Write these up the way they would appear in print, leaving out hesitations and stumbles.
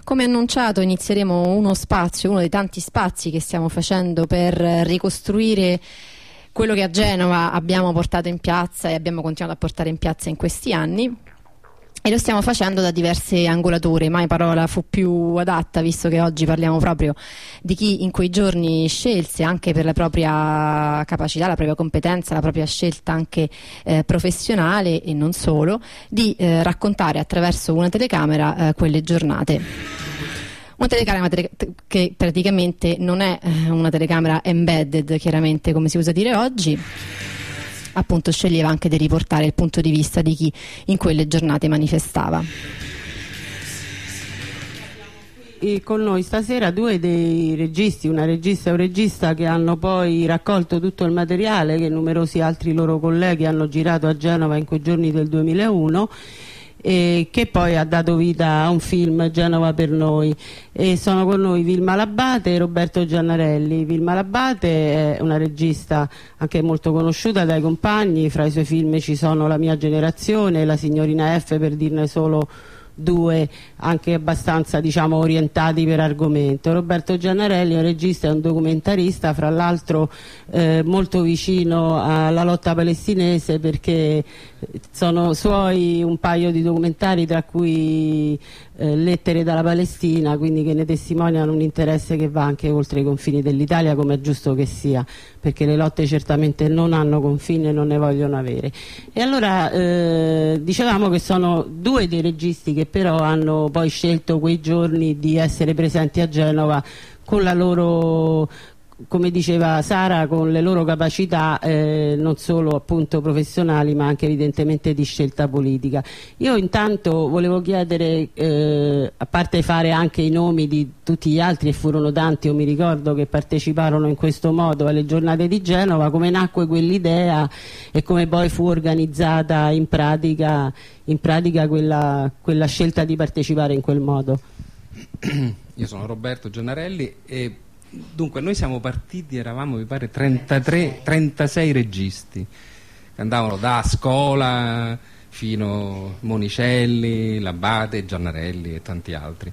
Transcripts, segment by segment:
Come annunciato inizieremo uno dei tanti spazi che stiamo facendo per ricostruire quello che a Genova abbiamo portato in piazza e abbiamo continuato a portare in piazza in questi anni. E lo stiamo facendo da diverse angolature, mai parola fu più adatta, visto che oggi parliamo proprio di chi in quei giorni scelse, anche per la propria capacità, la propria competenza, la propria scelta anche professionale e non solo, di raccontare attraverso una telecamera quelle giornate. Una telecamera che praticamente non è una telecamera embedded, chiaramente, come si usa dire oggi. Appunto sceglieva anche di riportare il punto di vista di chi in quelle giornate manifestava. E con noi stasera due dei registi, una regista e un regista che hanno poi raccolto tutto il materiale che numerosi altri loro colleghi hanno girato a Genova in quei giorni del 2001 e che poi ha dato vita a un film, Genova per noi, e sono con noi Vilma Labate e Roberto Giannarelli. Vilma Labate è una regista anche molto conosciuta dai compagni, fra i suoi film ci sono La mia generazione, La signorina F, per dirne solo due, anche abbastanza, diciamo, orientati per argomento. Roberto Giannarelli è un regista e un documentarista, fra l'altro molto vicino alla lotta palestinese, perché sono suoi un paio di documentari, tra cui Lettere dalla Palestina, quindi che ne testimoniano un interesse che va anche oltre i confini dell'Italia, come è giusto che sia, perché le lotte certamente non hanno confini e non ne vogliono avere. E allora dicevamo che sono due dei registi che però hanno poi scelto quei giorni di essere presenti a Genova con la loro, come diceva Sara, con le loro capacità non solo appunto professionali ma anche evidentemente di scelta politica. Io intanto volevo chiedere, a parte fare anche i nomi di tutti gli altri, e furono tanti, io mi ricordo, che parteciparono in questo modo alle giornate di Genova, come nacque quell'idea e come poi fu organizzata in pratica quella scelta di partecipare in quel modo. Io sono Roberto Giannarelli e dunque noi siamo partiti, eravamo mi pare 36 registi che andavano da Scola fino a Monicelli, Labate, Giannarelli e tanti altri.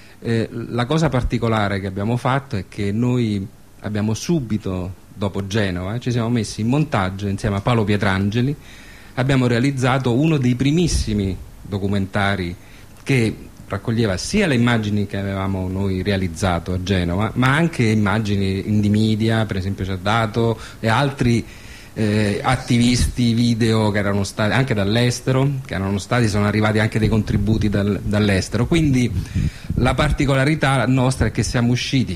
La cosa particolare che abbiamo fatto è che noi abbiamo subito dopo Genova ci siamo messi in montaggio insieme a Paolo Pietrangeli, abbiamo realizzato uno dei primissimi documentari che raccoglieva sia le immagini che avevamo noi realizzato a Genova, ma anche immagini Indymedia, per esempio ci ha dato, e altri attivisti video che erano stati anche dall'estero, sono arrivati anche dei contributi dall'estero. Quindi la particolarità nostra è che siamo usciti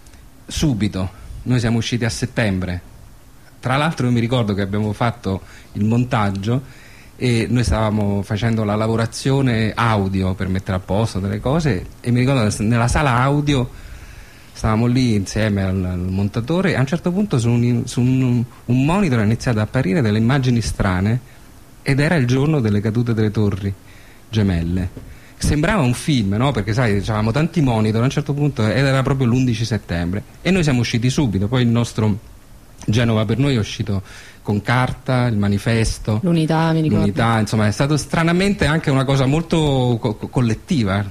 subito, noi siamo usciti a settembre. Tra l'altro io mi ricordo che abbiamo fatto il montaggio e noi stavamo facendo la lavorazione audio per mettere a posto delle cose, e mi ricordo che nella sala audio stavamo lì insieme al montatore e a un certo punto su un monitor è iniziato ad apparire delle immagini strane ed era il giorno delle cadute delle torri gemelle. Sembrava un film, no? Perché sai, avevamo tanti monitor a un certo punto ed era proprio l'11 settembre e noi siamo usciti subito. Poi il nostro Genova per noi è uscito con carta, il manifesto, l'unità, mi ricordo. L'unità, insomma è stato stranamente anche una cosa molto collettiva.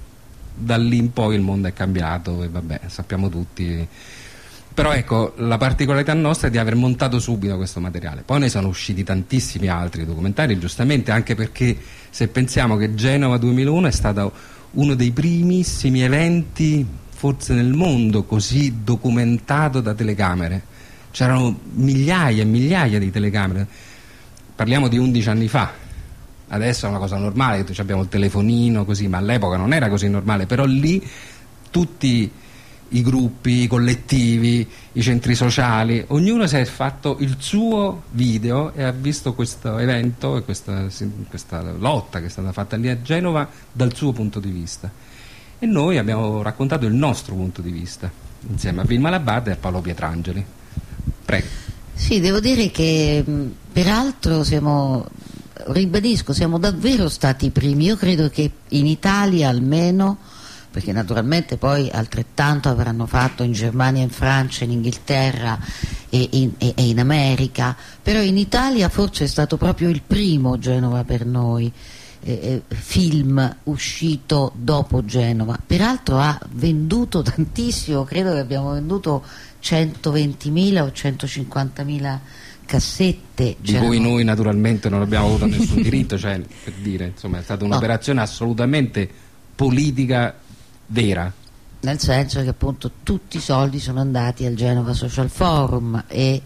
Da lì in poi il mondo è cambiato e vabbè, sappiamo tutti. Però ecco, la particolarità nostra è di aver montato subito questo materiale. Poi ne sono usciti tantissimi altri documentari, giustamente, anche perché se pensiamo che Genova 2001 è stato uno dei primissimi eventi forse nel mondo così documentato da telecamere. C'erano migliaia e migliaia di telecamere, parliamo di 11 anni fa. Adesso è una cosa normale, abbiamo il telefonino così, ma all'epoca non era così normale. Però lì tutti i gruppi, i collettivi, i centri sociali, ognuno si è fatto il suo video e ha visto questo evento e questa lotta che è stata fatta lì a Genova dal suo punto di vista. E noi abbiamo raccontato il nostro punto di vista insieme a Vilma Labate e a Paolo Pietrangeli. Prego. Sì, devo dire che peraltro ribadisco, siamo davvero stati i primi. Io credo che in Italia almeno, perché naturalmente poi altrettanto avranno fatto in Germania, in Francia, in Inghilterra e in America, però in Italia forse è stato proprio il primo Genova per noi. film uscito dopo Genova. Peraltro ha venduto tantissimo, credo che abbiamo venduto 120.000 o 150.000 cassette. Di cui noi naturalmente non abbiamo avuto nessun diritto, cioè, per dire, insomma, è stata un'operazione assolutamente politica vera. Nel senso che appunto tutti i soldi sono andati al Genova Social Forum e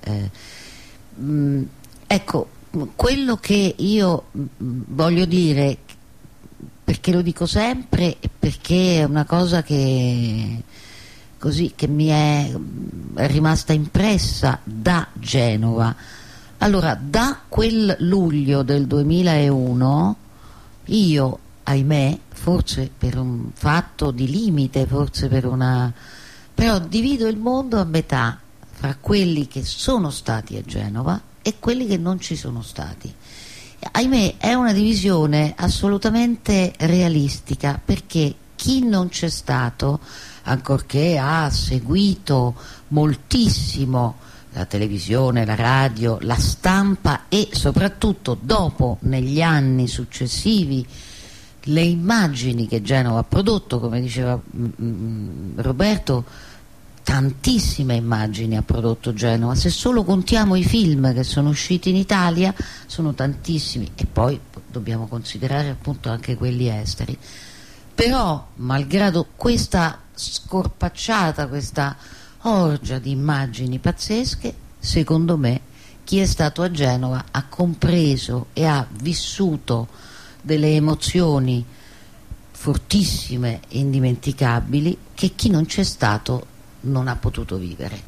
ecco, quello che io voglio dire, perché lo dico sempre, perché è una cosa che così che mi è rimasta impressa da Genova. Allora, da quel luglio del 2001 io, ahimè, forse per un fatto di limite, forse per una... però divido il mondo a metà fra quelli che sono stati a Genova e quelli che non ci sono stati. Ahimè, è una divisione assolutamente realistica, perché chi non c'è stato, ancorché ha seguito moltissimo la televisione, la radio, la stampa e soprattutto dopo, negli anni successivi, le immagini che Genova ha prodotto, come diceva Roberto, tantissime immagini ha prodotto Genova. Se solo contiamo i film che sono usciti in Italia, sono tantissimi, e poi dobbiamo considerare appunto anche quelli esteri. Però, malgrado questa scorpacciata, questa orgia di immagini pazzesche, secondo me chi è stato a Genova ha compreso e ha vissuto delle emozioni fortissime e indimenticabili che chi non c'è stato non ha potuto vivere.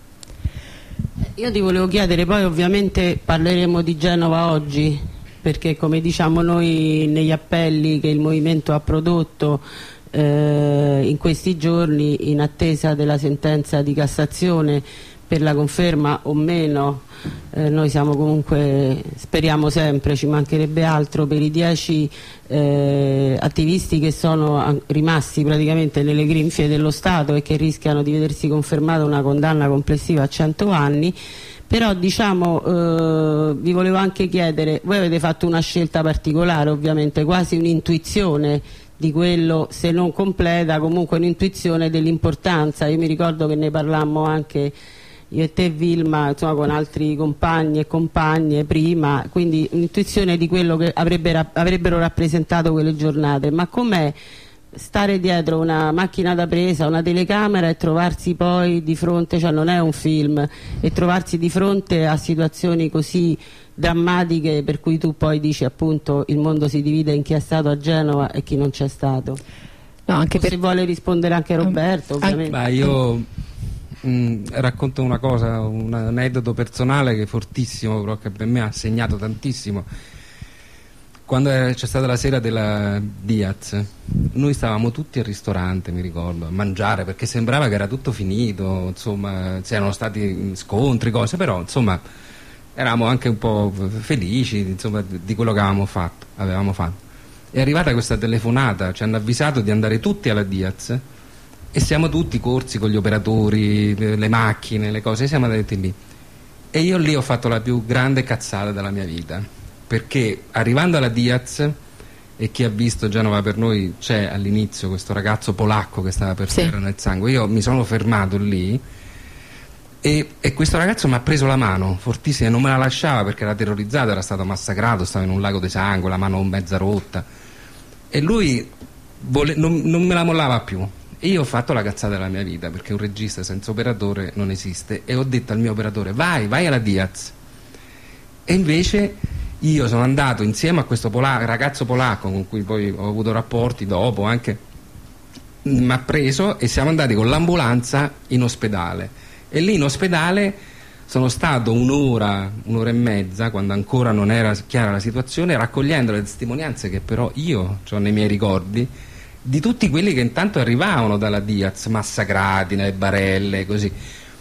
Io ti volevo chiedere, poi ovviamente parleremo di Genova oggi, perché come diciamo noi negli appelli che il movimento ha prodotto in questi giorni, in attesa della sentenza di Cassazione per la conferma o meno, noi siamo comunque, speriamo sempre, ci mancherebbe altro, per i 10 attivisti che sono rimasti praticamente nelle grinfie dello Stato e che rischiano di vedersi confermata una condanna complessiva a 100 anni. Però diciamo, vi volevo anche chiedere, voi avete fatto una scelta particolare, ovviamente, quasi un'intuizione di quello, se non completa, comunque un'intuizione dell'importanza. Io mi ricordo che ne parlammo anche io e te, Vilma, insomma, con altri compagni e compagne prima, quindi un'intuizione di quello che avrebbero rappresentato quelle giornate. Ma com'è stare dietro una macchina da presa, una telecamera, e trovarsi poi di fronte, cioè non è un film, e trovarsi di fronte a situazioni così drammatiche, per cui tu poi dici appunto il mondo si divide in chi è stato a Genova e chi non c'è stato. No, anche se vuole rispondere anche Roberto, ovviamente. Ma io racconto una cosa, un aneddoto personale che è fortissimo, però che per me ha segnato tantissimo. Quando c'è stata la sera della Diaz, noi stavamo tutti al ristorante, mi ricordo, a mangiare, perché sembrava che era tutto finito, insomma, c'erano stati scontri, cose, però insomma eravamo anche un po' felici, insomma, di quello che avevamo fatto. È arrivata questa telefonata, ci hanno avvisato di andare tutti alla Diaz e siamo tutti corsi con gli operatori, le macchine, le cose, siamo andati lì. E io lì ho fatto la più grande cazzata della mia vita, perché arrivando alla Diaz, e chi ha visto Genova per noi, c'è all'inizio questo ragazzo polacco che stava per terra nel sangue, io mi sono fermato lì e questo ragazzo mi ha preso la mano fortissima e non me la lasciava perché era terrorizzato, era stato massacrato, stava in un lago di sangue, la mano mezza rotta, e lui non me la mollava più. E io ho fatto la cazzata della mia vita, perché un regista senza operatore non esiste, e ho detto al mio operatore vai alla Diaz. E invece io sono andato insieme a questo ragazzo polacco con cui poi ho avuto rapporti dopo, anche mi ha preso e siamo andati con l'ambulanza in ospedale, e lì in ospedale sono stato un'ora e mezza, quando ancora non era chiara la situazione, raccogliendo le testimonianze che però io ho nei miei ricordi di tutti quelli che intanto arrivavano dalla Diaz massacrati nelle barelle, così.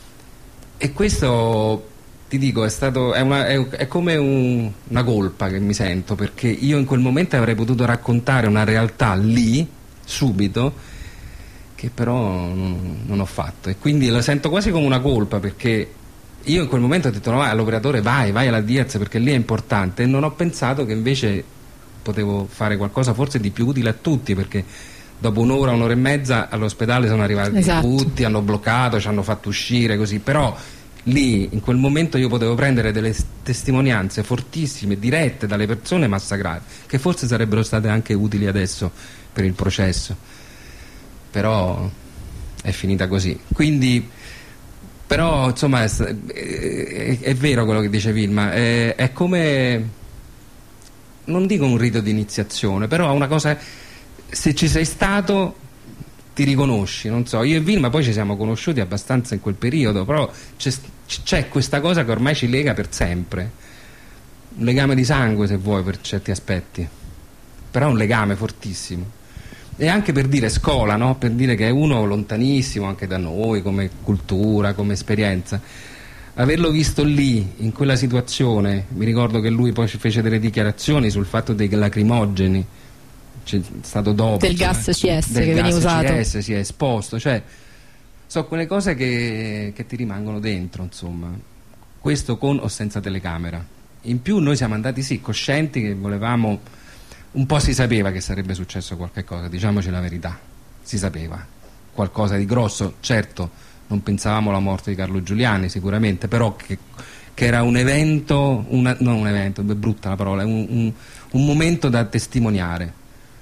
E questo, ti dico, è come una colpa che mi sento, perché io in quel momento avrei potuto raccontare una realtà lì subito, che però non ho fatto, e quindi lo sento quasi come una colpa, perché io in quel momento ho detto no, all'operatore vai alla Diaz perché lì è importante, e non ho pensato che invece potevo fare qualcosa forse di più utile a tutti, perché dopo un'ora e mezza all'ospedale sono arrivati tutti, hanno bloccato, ci hanno fatto uscire così, però lì in quel momento io potevo prendere delle testimonianze fortissime, dirette dalle persone massacrate, che forse sarebbero state anche utili adesso per il processo, però è finita così. Quindi, però insomma è vero quello che dice Vilma, è come, non dico un rito di iniziazione, però una cosa, se ci sei stato ti riconosci, non so, io e Vilma poi ci siamo conosciuti abbastanza in quel periodo, però c'è questa cosa che ormai ci lega per sempre, un legame di sangue se vuoi per certi aspetti, però un legame fortissimo. E anche per dire scuola, no? Per dire che è uno lontanissimo anche da noi come cultura, come esperienza. Averlo visto lì, in quella situazione, mi ricordo che lui poi ci fece delle dichiarazioni sul fatto dei lacrimogeni, c'è stato dopo, del gas CS che veniva usato, CS si è esposto, cioè so quelle cose che ti rimangono dentro, insomma. Questo con o senza telecamera. In più noi siamo andati coscienti che volevamo, un po' si sapeva che sarebbe successo qualche cosa, diciamoci la verità, si sapeva qualcosa di grosso, certo non pensavamo alla morte di Carlo Giuliani sicuramente, però che era un evento, non un evento, è brutta la parola, un momento da testimoniare.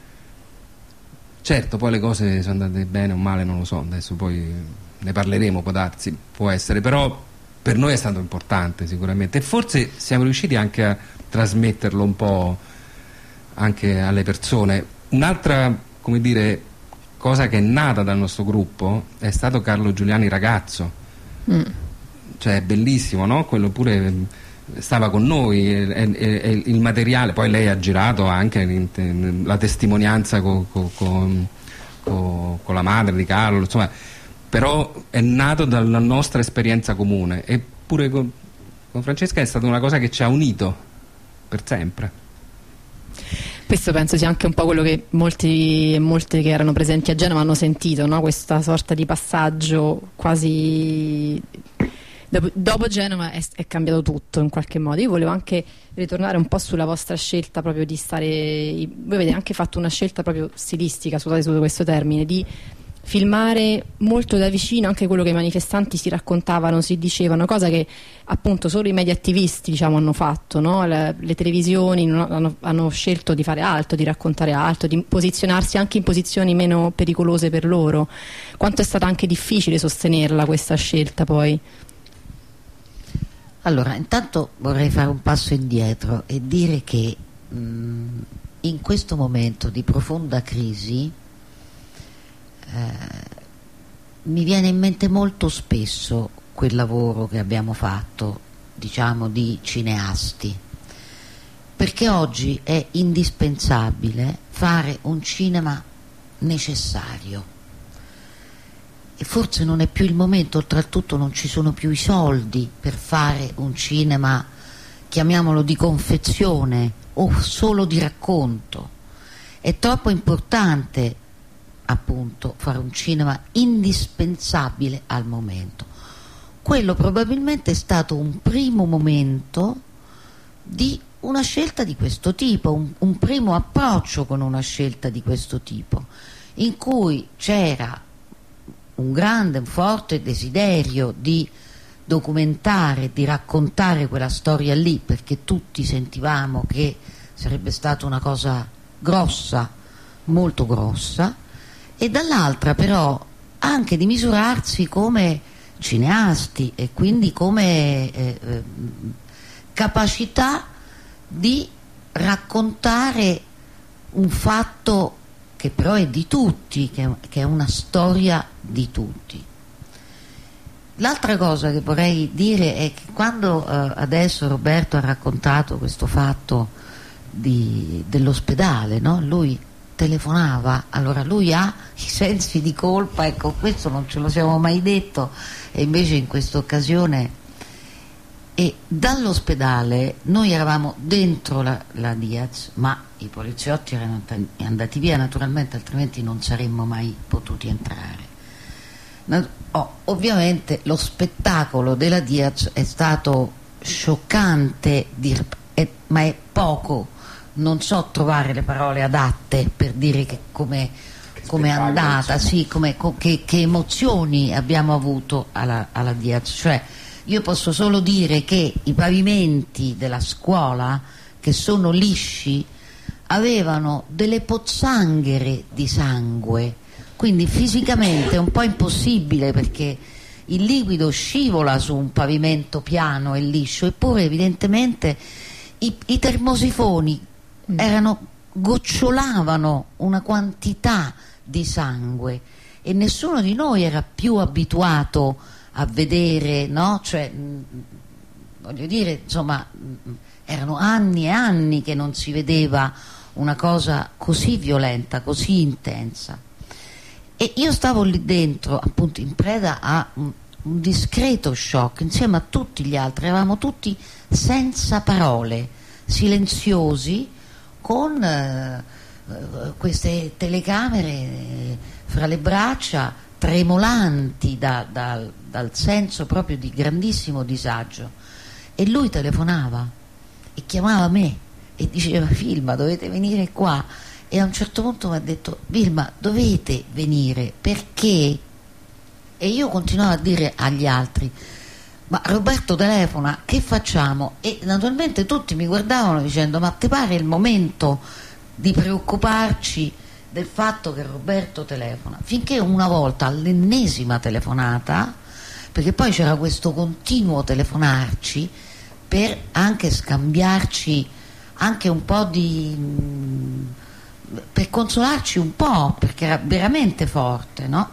Certo poi le cose sono andate bene o male, non lo so, adesso poi ne parleremo, può darsi, può essere, però per noi è stato importante sicuramente, e forse siamo riusciti anche a trasmetterlo un po' anche alle persone. Un'altra, come dire, cosa che è nata dal nostro gruppo è stato Carlo Giuliani ragazzo, cioè è bellissimo, no? Quello pure stava con noi, il materiale, poi lei ha girato anche la testimonianza con la madre di Carlo, insomma, però è nato dalla nostra esperienza comune, eppure con Francesca è stata una cosa che ci ha unito per sempre. Questo penso sia anche un po' quello che molti e molte che erano presenti a Genova hanno sentito, no? Questa sorta di passaggio quasi... Dopo Genova è cambiato tutto in qualche modo. Io volevo anche ritornare un po' sulla vostra scelta proprio di stare... Voi avete anche fatto una scelta proprio stilistica, scusate su questo termine, di filmare molto da vicino anche quello che i manifestanti si raccontavano, si dicevano, cosa che appunto solo i media attivisti, diciamo, hanno fatto, no? Le televisioni hanno scelto di fare altro, di raccontare altro, di posizionarsi anche in posizioni meno pericolose per loro. Quanto è stata anche difficile sostenerla questa scelta poi? Allora, intanto vorrei fare un passo indietro e dire che in questo momento di profonda crisi mi viene in mente molto spesso quel lavoro che abbiamo fatto, diciamo, di cineasti, perché oggi è indispensabile fare un cinema necessario e forse non è più il momento, oltretutto non ci sono più i soldi per fare un cinema, chiamiamolo di confezione o solo di racconto. È troppo importante appunto fare un cinema indispensabile al momento. Quello probabilmente è stato un primo momento di una scelta di questo tipo, un primo approccio con una scelta di questo tipo, in cui c'era un grande, un forte desiderio di documentare, di raccontare quella storia lì, perché tutti sentivamo che sarebbe stata una cosa grossa, molto grossa, e dall'altra però anche di misurarsi come cineasti e quindi come capacità di raccontare un fatto che però è di tutti, che è una storia di tutti. L'altra cosa che vorrei dire è che quando adesso Roberto ha raccontato questo fatto dell'ospedale, no? Lui telefonava, allora lui ha i sensi di colpa, ecco, questo non ce lo siamo mai detto, e invece in questa occasione, e dall'ospedale noi eravamo dentro la Diaz, ma i poliziotti erano andati via naturalmente, altrimenti non saremmo mai potuti entrare. Ovviamente lo spettacolo della Diaz è stato scioccante, ma è poco non so trovare le parole adatte per dire come è andata, sì, che emozioni abbiamo avuto alla Diaz. Cioè, io posso solo dire che i pavimenti della scuola, che sono lisci, avevano delle pozzanghere di sangue, quindi fisicamente è un po' impossibile, perché il liquido scivola su un pavimento piano e liscio, eppure evidentemente i termosifoni gocciolavano una quantità di sangue, e nessuno di noi era più abituato a vedere, no? Cioè, voglio dire, insomma, erano anni e anni che non si vedeva una cosa così violenta, così intensa. E io stavo lì dentro, appunto, in preda a un discreto shock insieme a tutti gli altri. Eravamo tutti senza parole, silenziosi, con queste telecamere fra le braccia, tremolanti dal senso proprio di grandissimo disagio. E lui telefonava e chiamava me e diceva: Vilma, dovete venire qua. E a un certo punto mi ha detto: Vilma, dovete venire, perché? E io continuavo a dire agli altri: ma Roberto telefona, che facciamo? E naturalmente tutti mi guardavano dicendo: ma ti pare il momento di preoccuparci del fatto che Roberto telefona? Finché una volta, all'ennesima telefonata, perché poi c'era questo continuo telefonarci per anche scambiarci anche un po' per consolarci un po', perché era veramente forte, no?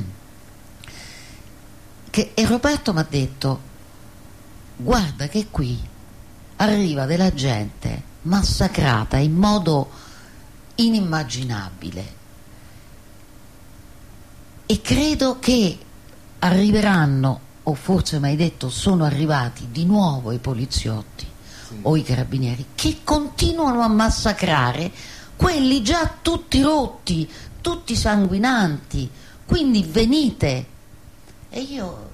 E Roberto mi ha detto: guarda che qui arriva della gente massacrata in modo inimmaginabile, e credo che arriveranno, o forse mi hai detto sono arrivati di nuovo i poliziotti o i carabinieri, che continuano a massacrare quelli già tutti rotti, tutti sanguinanti, quindi venite. E io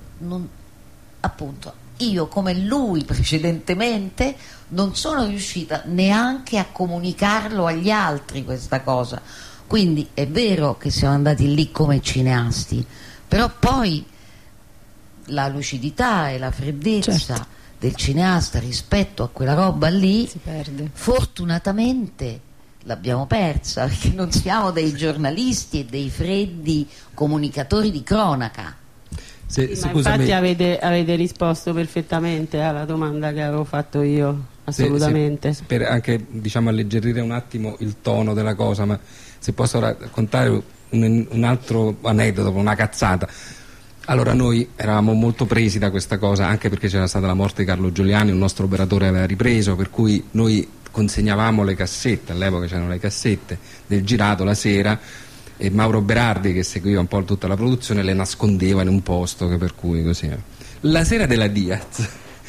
io come lui precedentemente non sono riuscita neanche a comunicarlo agli altri questa cosa. Quindi è vero che siamo andati lì come cineasti, però poi la lucidità e la freddezza, certo, del cineasta rispetto a quella roba lì si perde. Fortunatamente l'abbiamo persa, perché non siamo dei giornalisti e dei freddi comunicatori di cronaca. Infatti avete risposto perfettamente alla domanda che avevo fatto io, assolutamente. Per anche, diciamo, alleggerire un attimo il tono della cosa, ma se posso raccontare un altro aneddoto, una cazzata. Allora, noi eravamo molto presi da questa cosa, anche perché c'era stata la morte di Carlo Giuliani, un nostro operatore aveva ripreso, per cui noi consegnavamo le cassette, all'epoca c'erano le cassette del girato la sera, e Mauro Berardi, che seguiva un po' tutta la produzione, le nascondeva in un posto, che per cui così. La sera della Diaz,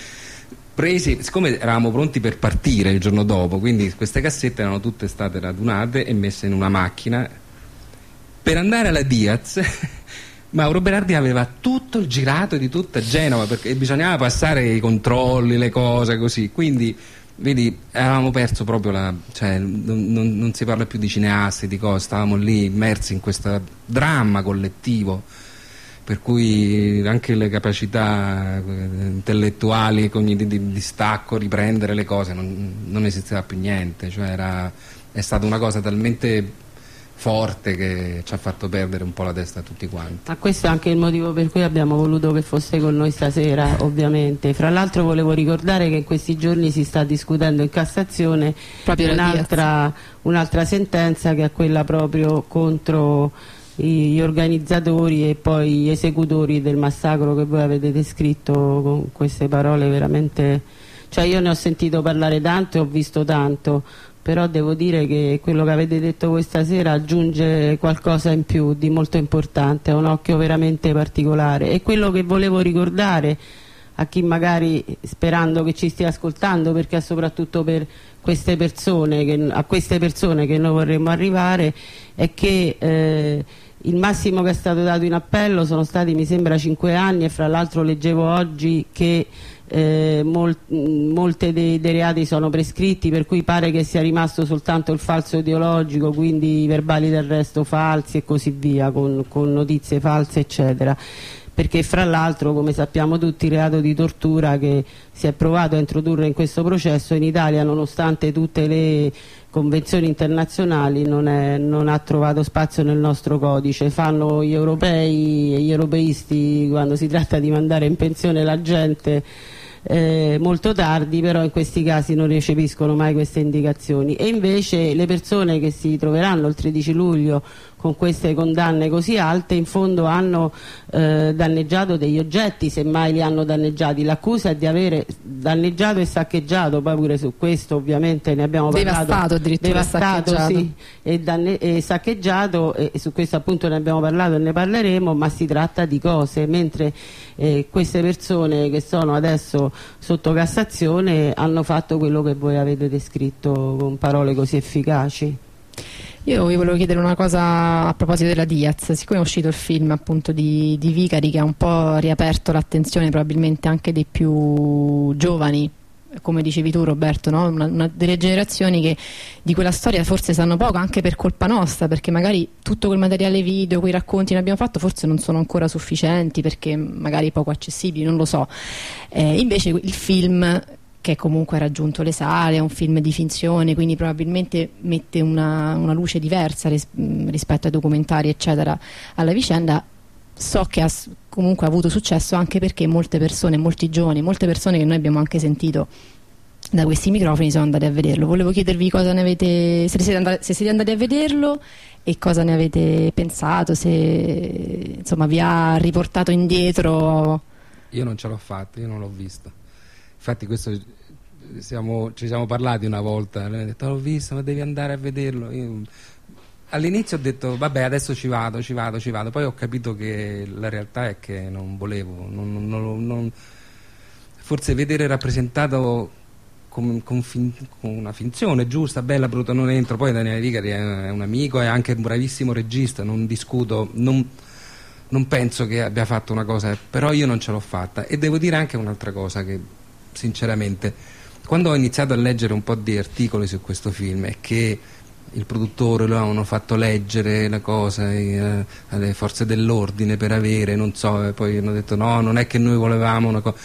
siccome eravamo pronti per partire il giorno dopo, quindi queste cassette erano tutte state radunate e messe in una macchina per andare alla Diaz. Mauro Berardi aveva tutto il girato di tutta Genova, perché bisognava passare i controlli, le cose così, quindi vedi, avevamo perso proprio cioè, non si parla più di cineasti, di cose, stavamo lì immersi in questo dramma collettivo, per cui anche le capacità intellettuali di distacco, riprendere le cose, non esisteva più niente, cioè è stata una cosa talmente forte che ci ha fatto perdere un po' la testa a tutti quanti. Ma questo è anche il motivo per cui abbiamo voluto che fosse con noi stasera, ovviamente. Fra l'altro volevo ricordare che in questi giorni si sta discutendo in Cassazione un'altra sentenza, che è quella proprio contro gli organizzatori e poi gli esecutori del massacro che voi avete descritto con queste parole veramente... Cioè, io ne ho sentito parlare tanto e ho visto tanto, però devo dire che quello che avete detto voi stasera aggiunge qualcosa in più di molto importante, ha un occhio veramente particolare. E quello che volevo ricordare a chi magari, sperando che ci stia ascoltando, perché è soprattutto per queste persone a queste persone che noi vorremmo arrivare, è che il massimo che è stato dato in appello sono stati, mi sembra, 5 anni, e fra l'altro leggevo oggi che molte dei reati sono prescritti, per cui pare che sia rimasto soltanto il falso ideologico, quindi i verbali d'arresto falsi e così via, con notizie false eccetera, perché fra l'altro, come sappiamo tutti, il reato di tortura che si è provato a introdurre in questo processo in Italia, nonostante tutte le convenzioni internazionali, non ha trovato spazio nel nostro codice. Fanno gli europei e gli europeisti quando si tratta di mandare in pensione la gente molto tardi, però in questi casi non recepiscono mai queste indicazioni, e invece le persone che si troveranno il 13 luglio con queste condanne così alte in fondo hanno danneggiato degli oggetti, semmai li hanno danneggiati. L'accusa è di avere danneggiato e saccheggiato, poi pure su questo ovviamente ne abbiamo parlato, devastato, sì, e saccheggiato, e su questo appunto ne abbiamo parlato e ne parleremo, ma si tratta di cose, mentre queste persone che sono adesso sotto Cassazione hanno fatto quello che voi avete descritto con parole così efficaci. Io vi volevo chiedere una cosa a proposito della Diaz, siccome è uscito il film appunto di Vicari, che ha un po' riaperto l'attenzione probabilmente anche dei più giovani, come dicevi tu Roberto, no? Una delle generazioni che di quella storia forse sanno poco, anche per colpa nostra, perché magari tutto quel materiale video, quei racconti che ne abbiamo fatto forse non sono ancora sufficienti, perché magari poco accessibili, non lo so. Invece il film, che comunque ha raggiunto le sale, è un film di finzione, quindi probabilmente mette una luce diversa rispetto ai documentari eccetera alla vicenda. So che comunque ha avuto successo anche perché molte persone, molti giovani, molte persone che noi abbiamo anche sentito da questi microfoni sono andati a vederlo. Volevo chiedervi cosa ne avete, se siete andati a vederlo e cosa ne avete pensato, se insomma vi ha riportato indietro. Io non ce l'ho fatto, io non l'ho visto. Infatti questo ci siamo parlati una volta, lei ha detto l'ho visto, ma devi andare a vederlo. All'inizio ho detto vabbè, adesso ci vado, poi ho capito che la realtà è che non volevo, forse vedere rappresentato con una finzione giusta, bella, brutta, non entro. Poi Daniele Vicari è un amico, è anche un bravissimo regista, non discuto, non penso che abbia fatto una cosa, però io non ce l'ho fatta. E devo dire anche un'altra cosa, che sinceramente quando ho iniziato a leggere un po' di articoli su questo film è che il produttore lo avevano fatto leggere la cosa alle forze dell'ordine per avere, non so, e poi hanno detto no, non è che noi volevamo una cosa.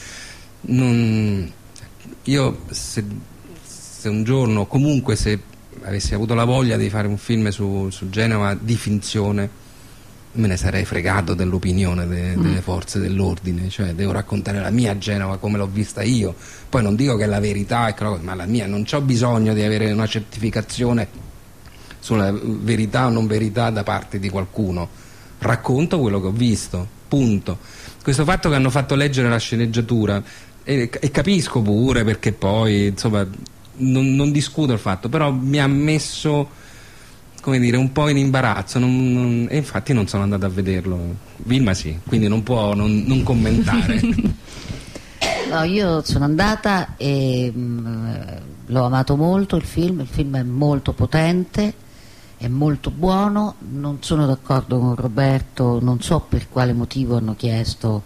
Io se un giorno, comunque se avessi avuto la voglia di fare un film su Genova di finzione, me ne sarei fregato dell'opinione delle forze dell'ordine, cioè devo raccontare la mia Genova come l'ho vista io. Poi non dico che è la verità, ma la mia, non c'ho bisogno di avere una certificazione sulla verità o non verità da parte di qualcuno. Racconto quello che ho visto, punto. Questo fatto che hanno fatto leggere la sceneggiatura, e capisco pure, perché poi insomma non discuto il fatto, però mi ha messo, come dire, un po' in imbarazzo, e infatti non sono andato a vederlo. Vilma sì, quindi non può non commentare. No, io sono andata e l'ho amato molto il film è molto potente, è molto buono. Non sono d'accordo con Roberto, non so per quale motivo hanno chiesto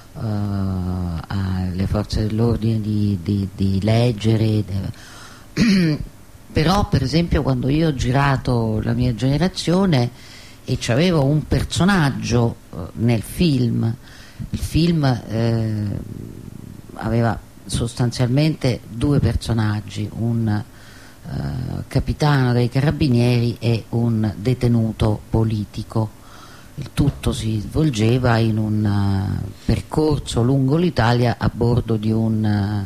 alle forze dell'ordine di leggere, però per esempio quando io ho girato La mia generazione e c'avevo un personaggio nel film, il film aveva sostanzialmente due personaggi, un capitano dei carabinieri e un detenuto politico. Il tutto si svolgeva in un percorso lungo l'Italia a bordo di un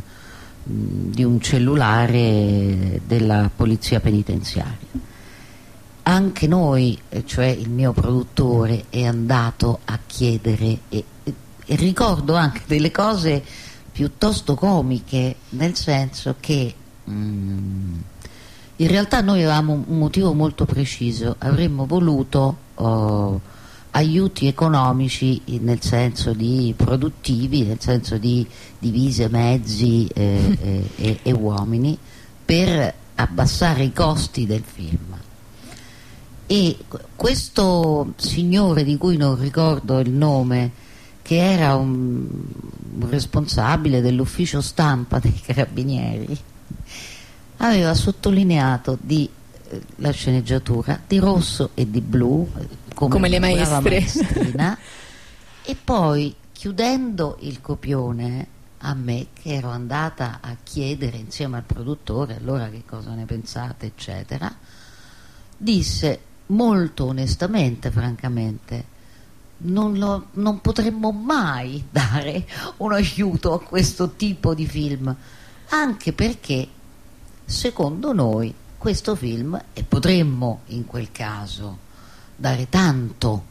cellulare della polizia penitenziaria. Anche noi, cioè il mio produttore, è andato a chiedere e ricordo anche delle cose piuttosto comiche, nel senso che in realtà noi avevamo un motivo molto preciso, avremmo voluto aiuti economici nel senso di produttivi, nel senso di divise, mezzi e uomini, per abbassare i costi del film. E questo signore, di cui non ricordo il nome, che era un responsabile dell'ufficio stampa dei Carabinieri, aveva sottolineato la sceneggiatura di rosso e di blu come le maestre. E poi, chiudendo il copione, a me, che ero andata a chiedere insieme al produttore allora che cosa ne pensate eccetera, disse molto onestamente, francamente, non potremmo mai dare un aiuto a questo tipo di film, anche perché secondo noi questo film, e potremmo in quel caso dare tanto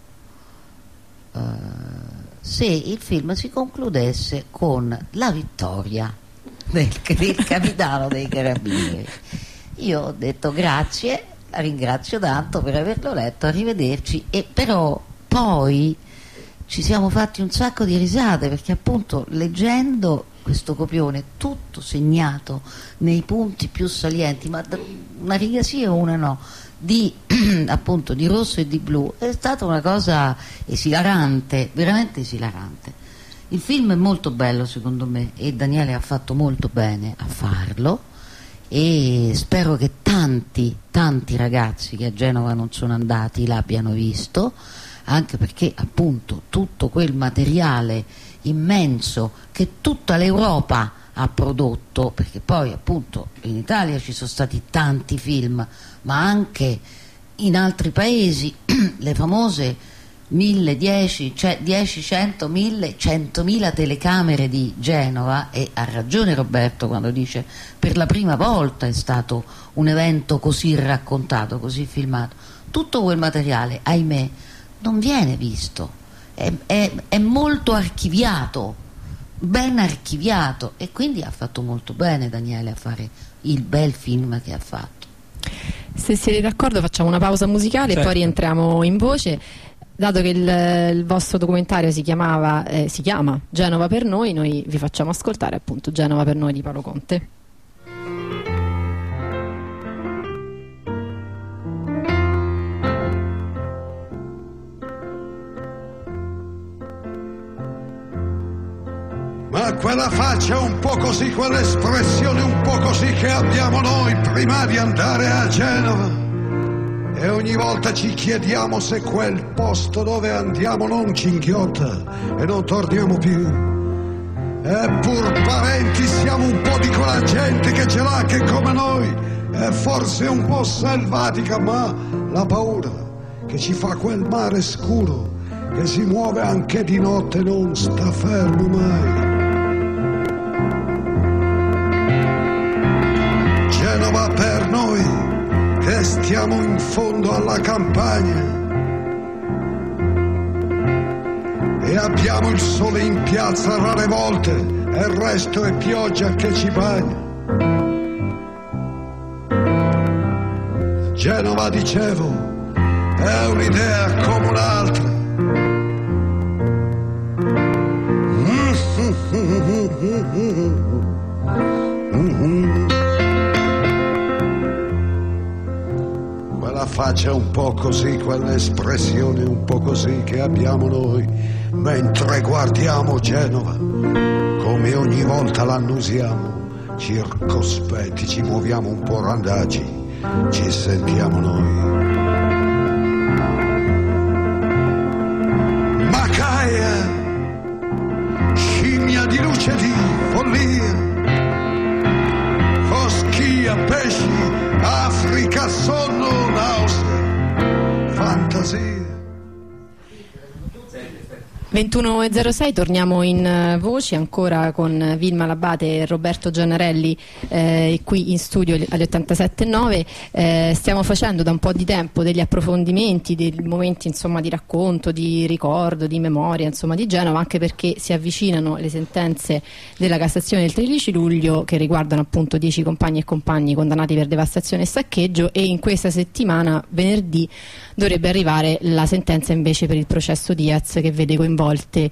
se il film si concludesse con la vittoria del capitano dei Carabinieri. Io ho detto grazie, la ringrazio tanto per averlo letto, arrivederci. E però poi ci siamo fatti un sacco di risate, perché appunto leggendo questo copione tutto segnato nei punti più salienti, ma una riga sì e una no, appunto di rosso e di blu, è stata una cosa esilarante, veramente esilarante. Il film è molto bello secondo me e Daniele ha fatto molto bene a farlo, e spero che tanti ragazzi che a Genova non sono andati l'abbiano visto, anche perché appunto tutto quel materiale immenso che tutta l'Europa ha prodotto, perché poi appunto in Italia ci sono stati tanti film, ma anche in altri paesi le famose 1000, 10, 100, 1000, 100.000 telecamere di Genova, e ha ragione Roberto quando dice per la prima volta è stato un evento così raccontato, così filmato. Tutto quel materiale, ahimè, non viene visto, è molto archiviato, ben archiviato, e quindi ha fatto molto bene Daniele a fare il bel film che ha fatto. Se siete d'accordo facciamo una pausa musicale, certo, e poi rientriamo in voce. Dato che il vostro documentario si chiama Genova per noi vi facciamo ascoltare appunto Genova per noi di Paolo Conte. Ma quella faccia un po' così, quell'espressione un po' così che abbiamo noi prima di andare a Genova. E ogni volta ci chiediamo se quel posto dove andiamo non ci inghiotta e non torniamo più. Eppur parenti siamo un po' di quella gente che ce l'ha, che come noi è forse un po' selvatica, ma la paura che ci fa quel mare scuro che si muove anche di notte non sta fermo mai. Genova per noi che stiamo in fondo alla campagna e abbiamo il sole in piazza rare volte e il resto è pioggia che ci bagna. Genova, dicevo, è un'idea come un'altra. Quella faccia un po' così, quell'espressione un po' così che abbiamo noi mentre guardiamo Genova, come ogni volta l'annusiamo, circospetti, ci muoviamo un po' randagi, ci sentiamo noi. Macaia, scimmia di luce, di follia, foschia, pesci, Africa, sonno, nausea, fantasia. 21:06, torniamo in voci ancora con Vilma Labate e Roberto Giannarelli qui in studio alle 87.9. Stiamo facendo da un po' di tempo degli approfondimenti, dei momenti insomma di racconto, di ricordo, di memoria insomma di Genova, anche perché si avvicinano le sentenze della Cassazione del 13 luglio che riguardano appunto 10 compagni e compagni condannati per devastazione e saccheggio, e in questa settimana, venerdì, dovrebbe arrivare la sentenza invece per il processo Diaz, che vede coinvolti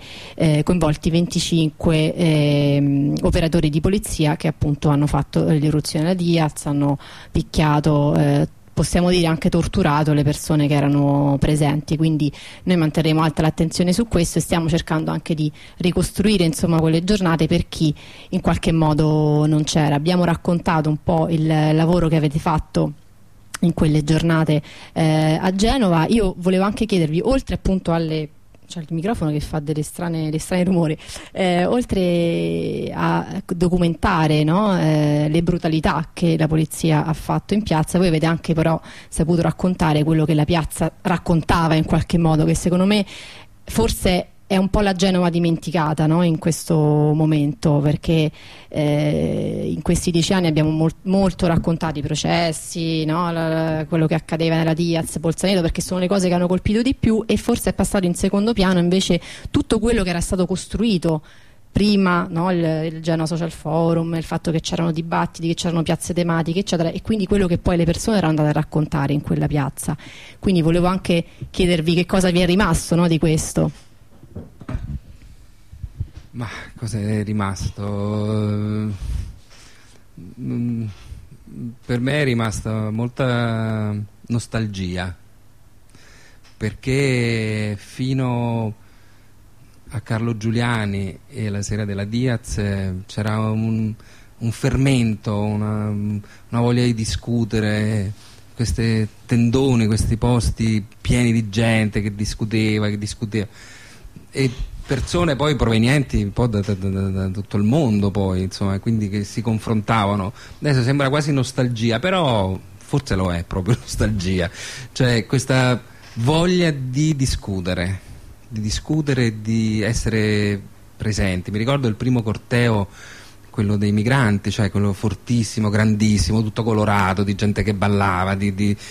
25 operatori di polizia che appunto hanno fatto l'irruzione alla Diaz, hanno picchiato possiamo dire anche torturato le persone che erano presenti, quindi noi manterremo alta l'attenzione su questo e stiamo cercando anche di ricostruire, insomma, quelle giornate per chi in qualche modo non c'era. Abbiamo raccontato un po' il lavoro che avete fatto in quelle giornate a Genova. Io volevo anche chiedervi, oltre appunto alle... c'è il microfono che fa delle strane rumori, oltre a documentare, no, le brutalità che la polizia ha fatto in piazza, voi avete anche però saputo raccontare quello che la piazza raccontava in qualche modo, che secondo me forse è un po' la Genova dimenticata, no, in questo momento, perché in questi 10 anni abbiamo molto raccontato i processi, no, quello che accadeva nella Diaz, Bolzaneto, perché sono le cose che hanno colpito di più, e forse è passato in secondo piano invece tutto quello che era stato costruito prima, no, il Genova Social Forum, il fatto che c'erano dibattiti, che c'erano piazze tematiche, eccetera, e quindi quello che poi le persone erano andate a raccontare in quella piazza. Quindi volevo anche chiedervi che cosa vi è rimasto, no, di questo. Ma cosa è rimasto? Per me è rimasta molta nostalgia, perché fino a Carlo Giuliani e la sera della Diaz c'era un fermento, una voglia di discutere, questi tendoni, questi posti pieni di gente che discuteva, e persone poi provenienti un po' da tutto il mondo, poi insomma, quindi che si confrontavano. Adesso sembra quasi nostalgia, però forse lo è proprio nostalgia, cioè questa voglia di discutere, di essere presenti. Mi ricordo il primo corteo, quello dei migranti, cioè quello fortissimo, grandissimo, tutto colorato, di gente che ballava,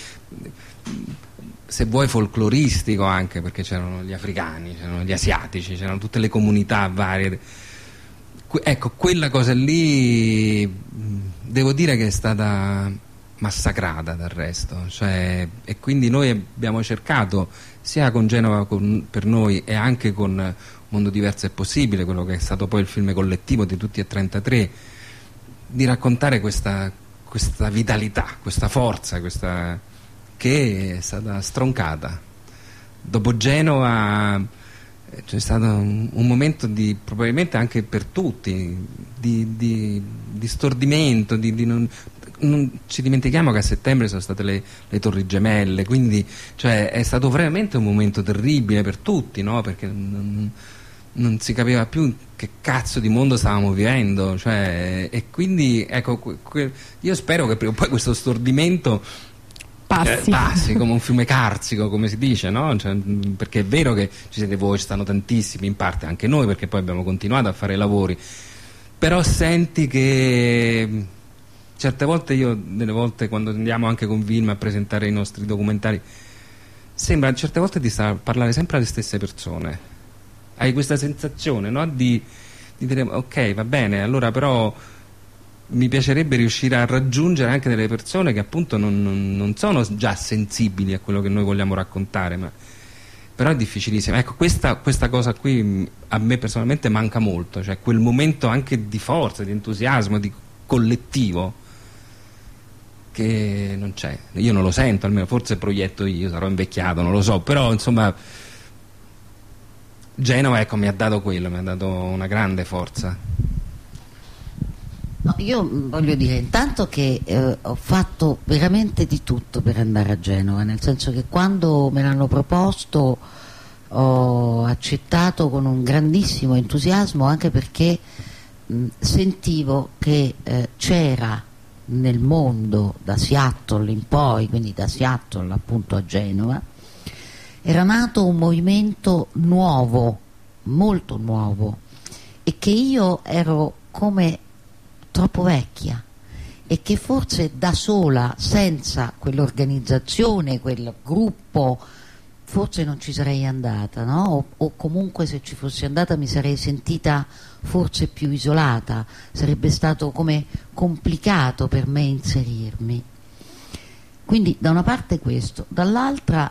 se vuoi folcloristico anche, perché c'erano gli africani, c'erano gli asiatici, c'erano tutte le comunità varie. Ecco, quella cosa lì devo dire che è stata massacrata dal resto, cioè, e quindi noi abbiamo cercato, sia con Genova per noi e anche con Mondo Diverso è Possibile, quello che è stato poi il film collettivo di tutti e 33, di raccontare questa vitalità, questa forza, che è stata stroncata. Dopo Genova c'è stato un momento probabilmente anche per tutti di stordimento, non ci dimentichiamo che a settembre sono state le Torri Gemelle, quindi cioè, è stato veramente un momento terribile per tutti, no? Perché non si capiva più che cazzo di mondo stavamo vivendo, cioè, e quindi ecco, io spero che prima o poi questo stordimento passi come un fiume carsico, come si dice, no? Cioè, perché è vero che ci siete voi, ci stanno tantissimi, in parte anche noi, perché poi abbiamo continuato a fare i lavori, però senti che certe volte, delle volte quando andiamo anche con Vilma a presentare i nostri documentari, sembra certe volte di parlare sempre alle stesse persone, hai questa sensazione, no? Di dire ok, va bene, allora però mi piacerebbe riuscire a raggiungere anche delle persone che appunto non sono già sensibili a quello che noi vogliamo raccontare, però è difficilissimo. Ecco, questa cosa qui a me personalmente manca molto, cioè quel momento anche di forza, di entusiasmo, di collettivo, che non c'è. Io non lo sento, almeno forse proietto io, sarò invecchiato, non lo so, però insomma Genova, ecco, mi ha dato quello, mi ha dato una grande forza. No, io voglio dire intanto che ho fatto veramente di tutto per andare a Genova, nel senso che quando me l'hanno proposto ho accettato con un grandissimo entusiasmo, anche perché sentivo che c'era nel mondo, da Seattle in poi, quindi da Seattle appunto a Genova, era nato un movimento nuovo, molto nuovo, e che io ero come troppo vecchia, e che forse da sola, senza quell'organizzazione, quel gruppo, forse non ci sarei andata, no? O comunque se ci fossi andata mi sarei sentita forse più isolata, sarebbe stato come complicato per me inserirmi. Quindi da una parte questo, dall'altra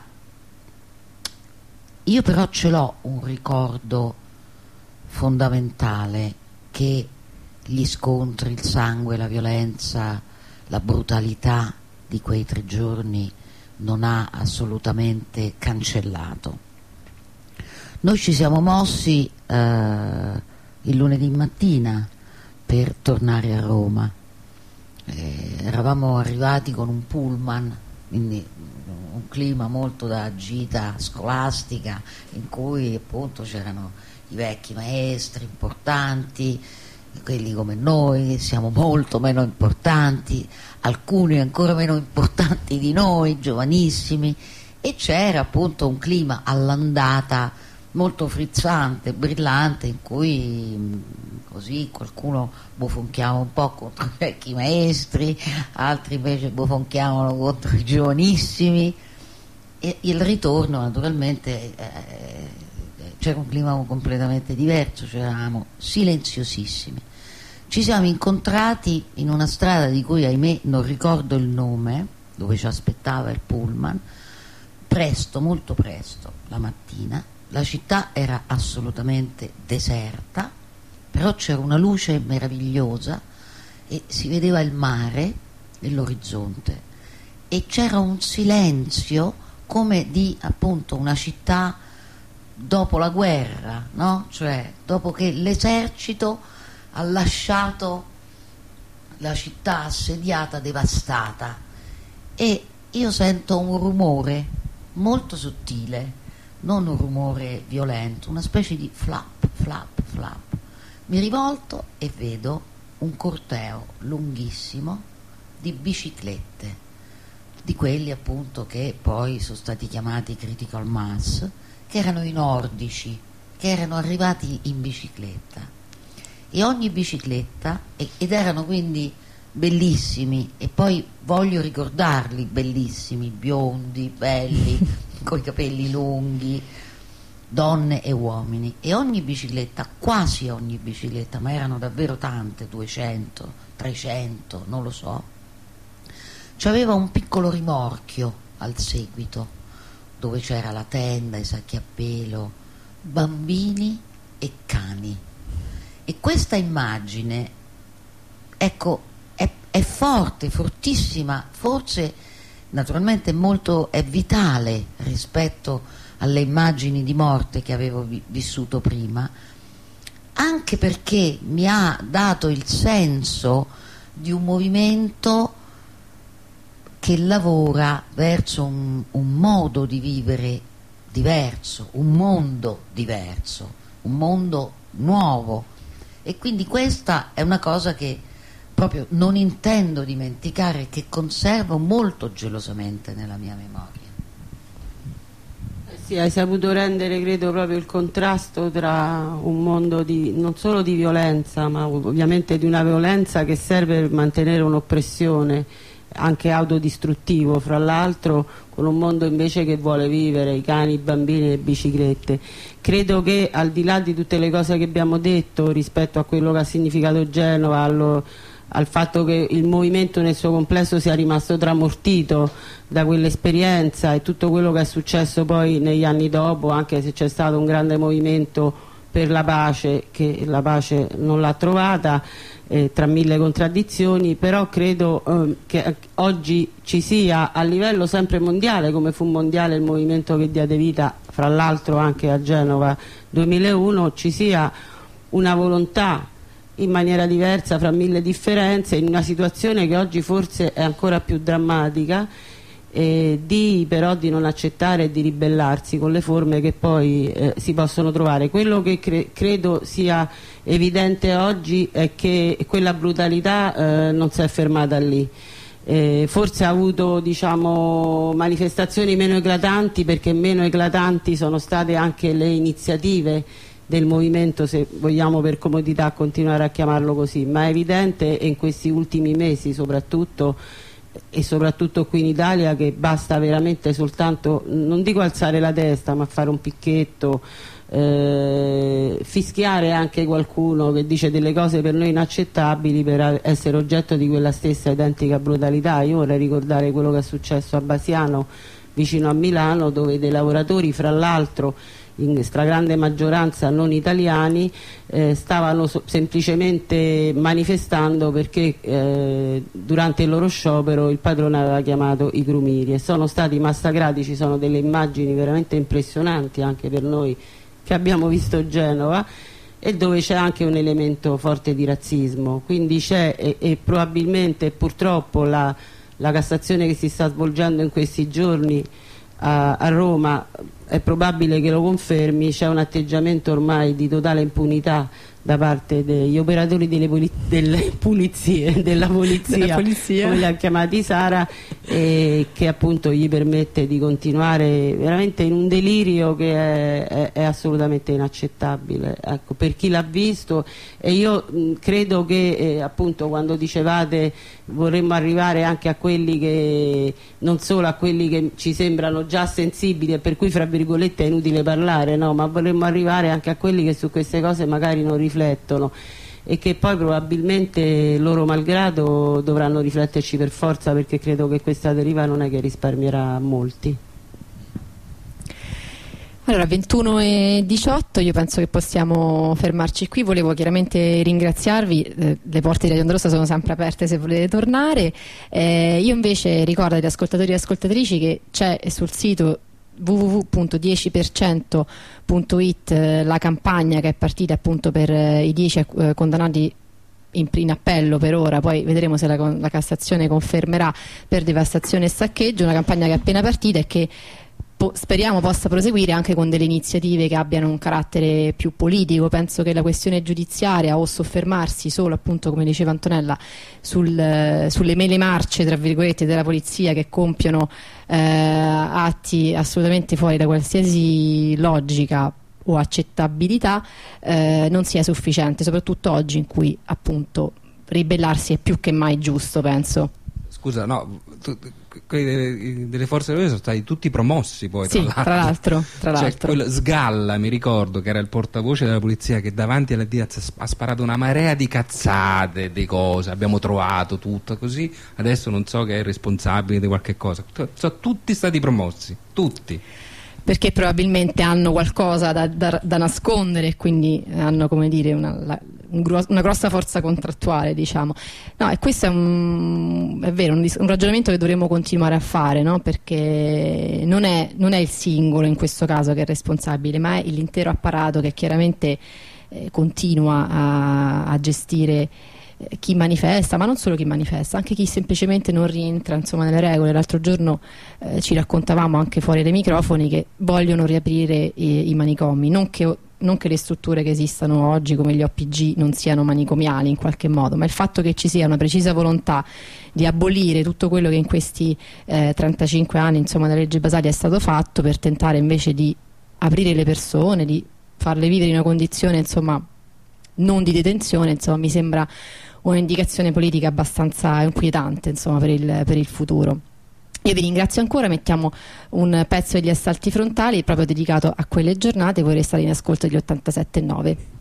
io però ce l'ho un ricordo fondamentale, che gli scontri, il sangue, la violenza, la brutalità di quei 3 giorni non ha assolutamente cancellato. Noi ci siamo mossi il lunedì mattina per tornare a Roma. Eravamo arrivati con un pullman, quindi un clima molto da gita scolastica, in cui appunto c'erano i vecchi maestri importanti, quelli come noi, che siamo molto meno importanti, alcuni ancora meno importanti di noi, giovanissimi, e c'era appunto un clima all'andata molto frizzante, brillante, in cui così qualcuno bofonchiava un po' contro i vecchi maestri, altri invece bofonchiavano contro i giovanissimi, e il ritorno naturalmente c'era un clima completamente diverso, cioè eravamo silenziosissimi. Ci siamo incontrati in una strada di cui ahimè non ricordo il nome, dove ci aspettava il pullman, presto, molto presto, la mattina. La città era assolutamente deserta, però c'era una luce meravigliosa e si vedeva il mare e l'orizzonte, e c'era un silenzio come di appunto una città dopo la guerra, no? Cioè dopo che l'esercito ha lasciato la città assediata, devastata, e io sento un rumore molto sottile, non un rumore violento, una specie di flap, flap, flap. Mi rivolto e vedo un corteo lunghissimo di biciclette, di quelli appunto che poi sono stati chiamati critical mass, che erano i nordici, che erano arrivati in bicicletta, e ogni bicicletta, ed erano quindi bellissimi, e poi voglio ricordarli bellissimi, biondi, belli, coi capelli lunghi, donne e uomini, e ogni bicicletta, quasi ogni bicicletta, ma erano davvero tante, 200, 300, non lo so, c'aveva un piccolo rimorchio al seguito, dove c'era la tenda, i sacchi a pelo, bambini e cani. E questa immagine, ecco, è forte, fortissima, forse naturalmente è vitale rispetto alle immagini di morte che avevo vissuto prima, anche perché mi ha dato il senso di un movimento che lavora verso un modo di vivere diverso, un mondo diverso, un mondo nuovo, e quindi questa è una cosa che proprio non intendo dimenticare, che conservo molto gelosamente nella mia memoria. Sì, hai saputo rendere, credo, proprio il contrasto tra un mondo non solo di violenza, ma ovviamente di una violenza che serve per mantenere un'oppressione, anche autodistruttivo, fra l'altro, con un mondo invece che vuole vivere, i cani, i bambini e le biciclette. Credo che al di là di tutte le cose che abbiamo detto rispetto a quello che ha significato Genova, al fatto che il movimento nel suo complesso sia rimasto tramortito da quell'esperienza e tutto quello che è successo poi negli anni dopo, anche se c'è stato un grande movimento per la pace, che la pace non l'ha trovata, tra mille contraddizioni, però credo che oggi ci sia a livello sempre mondiale, come fu mondiale il movimento che diede vita fra l'altro anche a Genova 2001, ci sia una volontà in maniera diversa, fra mille differenze, in una situazione che oggi forse è ancora più drammatica, però di non accettare e di ribellarsi con le forme che poi si possono trovare. Quello che credo sia evidente oggi è che quella brutalità non si è fermata lì. Forse ha avuto, diciamo, manifestazioni meno eclatanti, perché meno eclatanti sono state anche le iniziative del movimento, se vogliamo per comodità continuare a chiamarlo così, ma è evidente, e in questi ultimi mesi soprattutto, e soprattutto qui in Italia, che basta veramente soltanto, non dico alzare la testa, ma fare un picchetto, fischiare anche qualcuno che dice delle cose per noi inaccettabili per essere oggetto di quella stessa identica brutalità. Io vorrei ricordare quello che è successo a Basiano, vicino a Milano, dove dei lavoratori, fra l'altro in stragrande maggioranza non italiani, stavano semplicemente manifestando perché durante il loro sciopero il padrone aveva chiamato i grumiri e sono stati massacrati. Ci sono delle immagini veramente impressionanti anche per noi che abbiamo visto Genova, e dove c'è anche un elemento forte di razzismo, quindi c'è e probabilmente purtroppo la Cassazione che si sta svolgendo in questi giorni a Roma è probabile che lo confermi. C'è un atteggiamento ormai di totale impunità da parte degli operatori della polizia, come li ha chiamati Sara, e che appunto gli permette di continuare veramente in un delirio che è assolutamente inaccettabile, ecco, per chi l'ha visto. E io credo che appunto quando dicevate vorremmo arrivare anche a quelli che, non solo a quelli che ci sembrano già sensibili e per cui fra virgolette è inutile parlare, no, ma vorremmo arrivare anche a quelli che su queste cose magari non riflettono e che poi probabilmente loro malgrado dovranno rifletterci per forza, perché credo che questa deriva non è che risparmierà molti. Allora, 21:18, io penso che possiamo fermarci qui. Volevo chiaramente ringraziarvi, le porte di Radio Onda Rossa sono sempre aperte se volete tornare. Io invece ricordo agli ascoltatori e ascoltatrici che c'è sul sito www.10%.it la campagna che è partita appunto per i 10 condannati in appello per ora, poi vedremo se la Cassazione confermerà, per devastazione e saccheggio, una campagna che è appena partita e che speriamo possa proseguire anche con delle iniziative che abbiano un carattere più politico. Penso che la questione giudiziaria, o soffermarsi solo appunto, come diceva Antonella, sulle mele marce tra virgolette della polizia che compiono atti assolutamente fuori da qualsiasi logica o accettabilità, non sia sufficiente, soprattutto oggi in cui appunto ribellarsi è più che mai giusto, penso. Scusa, no, quelli delle forze dell'ordine sono stati tutti promossi poi, sì, tra l'altro. Cioè, Sgalla, mi ricordo, che era il portavoce della polizia, che davanti alla Diaz ha sparato una marea di cazzate, di cose, abbiamo trovato tutto così, adesso non so che è responsabile di qualche cosa. Sono tutti stati promossi, tutti. Perché probabilmente hanno qualcosa da nascondere e quindi hanno, come dire, una grossa forza contrattuale, diciamo. No, e questo è vero, un ragionamento che dovremmo continuare a fare, no? Perché non è il singolo in questo caso che è responsabile, ma è l'intero apparato che chiaramente continua a gestire chi manifesta, ma non solo chi manifesta, anche chi semplicemente non rientra, insomma, nelle regole. L'altro giorno ci raccontavamo anche fuori dai microfoni che vogliono riaprire i manicomi, non che le strutture che esistano oggi come gli OPG non siano manicomiali in qualche modo, ma il fatto che ci sia una precisa volontà di abolire tutto quello che in questi 35 anni, insomma, della legge Basaglia è stato fatto, per tentare invece di aprire le persone, di farle vivere in una condizione, insomma, non di detenzione, insomma, mi sembra un'indicazione politica abbastanza inquietante, insomma, per il futuro. Io vi ringrazio ancora, mettiamo un pezzo degli assalti frontali proprio dedicato a quelle giornate, voi restate in ascolto degli 87.9.